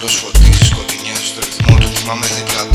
φωτός φωτίζει σκοτεινιάζει στο ρυθμό του. Θυμάμαι δίπλα